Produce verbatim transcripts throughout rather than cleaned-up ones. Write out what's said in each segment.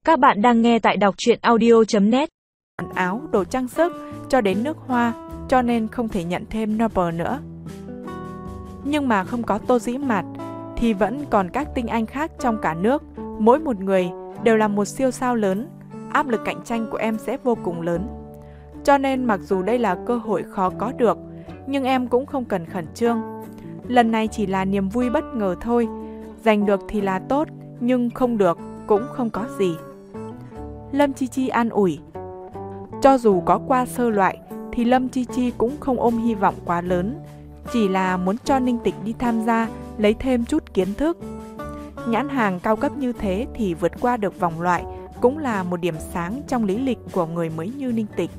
Các bạn đang nghe tại đọc truyện audio chấm net. Quần áo, đồ trang sức, cho đến nước hoa, cho nên không thể nhận thêm Noble nữa. Nhưng mà không có Tô Dĩ Mạt, thì vẫn còn các tinh anh khác trong cả nước. Mỗi một người đều là một siêu sao lớn, áp lực cạnh tranh của em sẽ vô cùng lớn. Cho nên mặc dù đây là cơ hội khó có được, nhưng em cũng không cần khẩn trương. Lần này chỉ là niềm vui bất ngờ thôi, giành được thì là tốt, nhưng không được cũng không có gì. Lâm Chi Chi an ủi. Cho dù có qua sơ loại, thì Lâm Chi Chi cũng không ôm hy vọng quá lớn, chỉ là muốn cho Ninh Tịch đi tham gia, lấy thêm chút kiến thức. Nhãn hàng cao cấp như thế thì vượt qua được vòng loại cũng là một điểm sáng trong lý lịch của người mới như Ninh Tịch.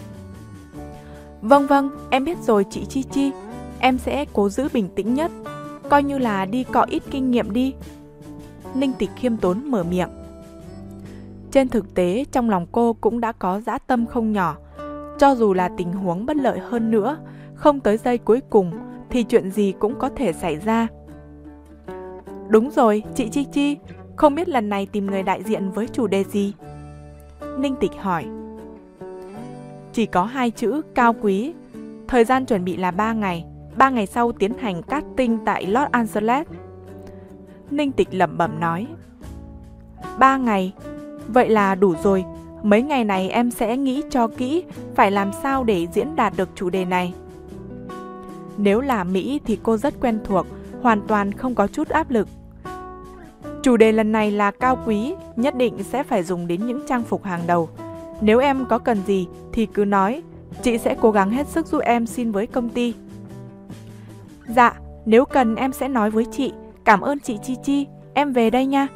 Vâng vâng, em biết rồi chị Chi Chi, em sẽ cố giữ bình tĩnh nhất, coi như là đi cọ ít kinh nghiệm đi. Ninh Tịch khiêm tốn mở miệng. Trên thực tế, trong lòng cô cũng đã có dã tâm không nhỏ. Cho dù là tình huống bất lợi hơn nữa, không tới giây cuối cùng, thì chuyện gì cũng có thể xảy ra. Đúng rồi, chị Chi Chi, không biết lần này tìm người đại diện với chủ đề gì? Ninh Tịch hỏi. Chỉ có hai chữ cao quý. Thời gian chuẩn bị là ba ngày. ba ngày sau tiến hành casting tại Los Angeles. Ninh Tịch lẩm bẩm nói. ba ngày? Vậy là đủ rồi. Mấy ngày này em sẽ nghĩ cho kỹ phải làm sao để diễn đạt được chủ đề này. Nếu là Mỹ thì cô rất quen thuộc, hoàn toàn không có chút áp lực. Chủ đề lần này là cao quý, nhất định sẽ phải dùng đến những trang phục hàng đầu. Nếu em có cần gì thì cứ nói, chị sẽ cố gắng hết sức giúp em xin với công ty. Dạ, nếu cần em sẽ nói với chị. Cảm ơn chị Chi Chi, em về đây nha.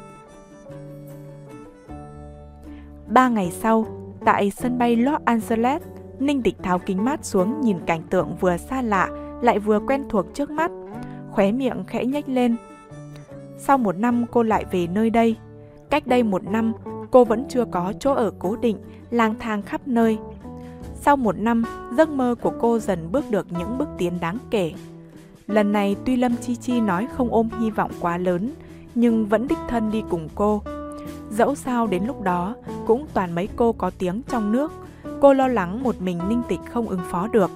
Ba ngày sau, tại sân bay Los Angeles, Ninh Tịch tháo kính mát xuống nhìn cảnh tượng vừa xa lạ lại vừa quen thuộc trước mắt, khóe miệng khẽ nhếch lên. Sau một năm cô lại về nơi đây. Cách đây một năm, cô vẫn chưa có chỗ ở cố định, lang thang khắp nơi. Sau một năm, giấc mơ của cô dần bước được những bước tiến đáng kể. Lần này tuy Lâm Chi Chi nói không ôm hy vọng quá lớn, nhưng vẫn đích thân đi cùng cô. Dẫu sao đến lúc đó, cũng toàn mấy cô có tiếng trong nước. Cô lo lắng một mình Ninh Tịch không ứng phó được.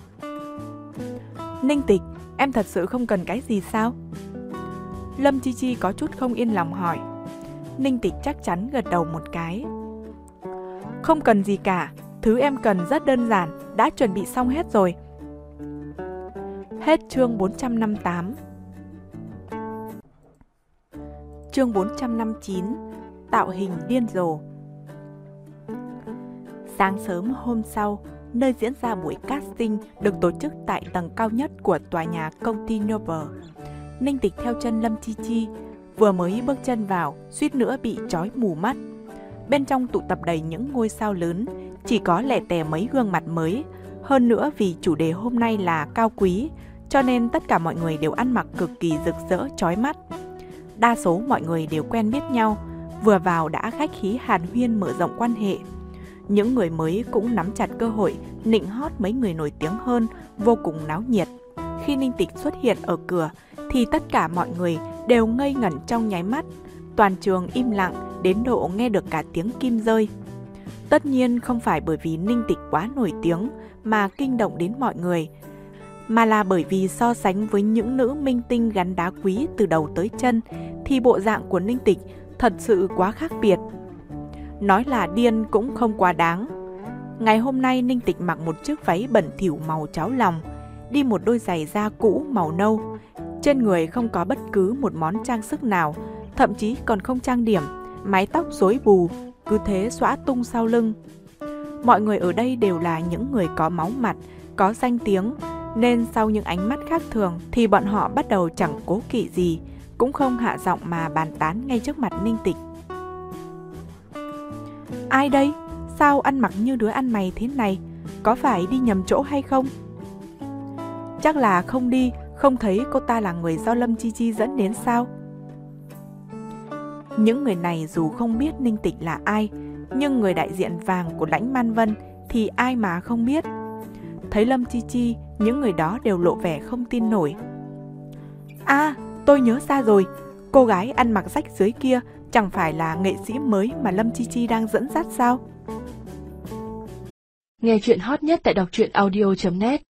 Ninh Tịch, em thật sự không cần cái gì sao? Lâm Chi Chi có chút không yên lòng hỏi. Ninh Tịch chắc chắn gật đầu một cái. Không cần gì cả, thứ em cần rất đơn giản, đã chuẩn bị xong hết rồi. Hết chương bốn trăm năm mươi tám. Chương bốn trăm năm mươi chín. Tạo hình điên rồ. Sáng sớm hôm sau, nơi diễn ra buổi casting được tổ chức tại tầng cao nhất của tòa nhà công ty Noble. Ninh Tịch theo chân Lâm Chi Chi, vừa mới bước chân vào, suýt nữa bị trói mù mắt. Bên trong tụ tập đầy những ngôi sao lớn, chỉ có lẻ tẻ mấy gương mặt mới. Hơn nữa vì chủ đề hôm nay là cao quý, cho nên tất cả mọi người đều ăn mặc cực kỳ rực rỡ chói mắt. Đa số mọi người đều quen biết nhau, vừa vào đã khách khí hàn huyên mở rộng quan hệ. Những người mới cũng nắm chặt cơ hội nịnh hót mấy người nổi tiếng hơn, vô cùng náo nhiệt. Khi Ninh Tịch xuất hiện ở cửa thì tất cả mọi người đều ngây ngẩn trong nháy mắt. Toàn trường im lặng đến độ nghe được cả tiếng kim rơi. Tất nhiên không phải bởi vì Ninh Tịch quá nổi tiếng mà kinh động đến mọi người, mà là bởi vì so sánh với những nữ minh tinh gắn đá quý từ đầu tới chân thì bộ dạng của Ninh Tịch thật sự quá khác biệt. Nói là điên cũng không quá đáng. Ngày hôm nay Ninh Tịch mặc một chiếc váy bẩn thỉu màu cháo lòng, đi một đôi giày da cũ màu nâu. Trên người không có bất cứ một món trang sức nào, thậm chí còn không trang điểm, mái tóc rối bù, cứ thế xõa tung sau lưng. Mọi người ở đây đều là những người có máu mặt, có danh tiếng, nên sau những ánh mắt khác thường thì bọn họ bắt đầu chẳng cố kỵ gì, cũng không hạ giọng mà bàn tán ngay trước mặt Ninh Tịch. Ai đây? Sao ăn mặc như đứa ăn mày thế này? Có phải đi nhầm chỗ hay không? Chắc là không đi, không thấy cô ta là người do Lâm Chi Chi dẫn đến sao? Những người này dù không biết Ninh Tịch là ai, nhưng người đại diện vàng của Lãnh Man Vân thì ai mà không biết. Thấy Lâm Chi Chi, những người đó đều lộ vẻ không tin nổi. À, tôi nhớ ra rồi, cô gái ăn mặc rách dưới kia Chẳng phải là nghệ sĩ mới mà Lâm Chi Chi đang dẫn dắt sao? Nghe chuyện hot nhất tại đọc truyện audio chấm net.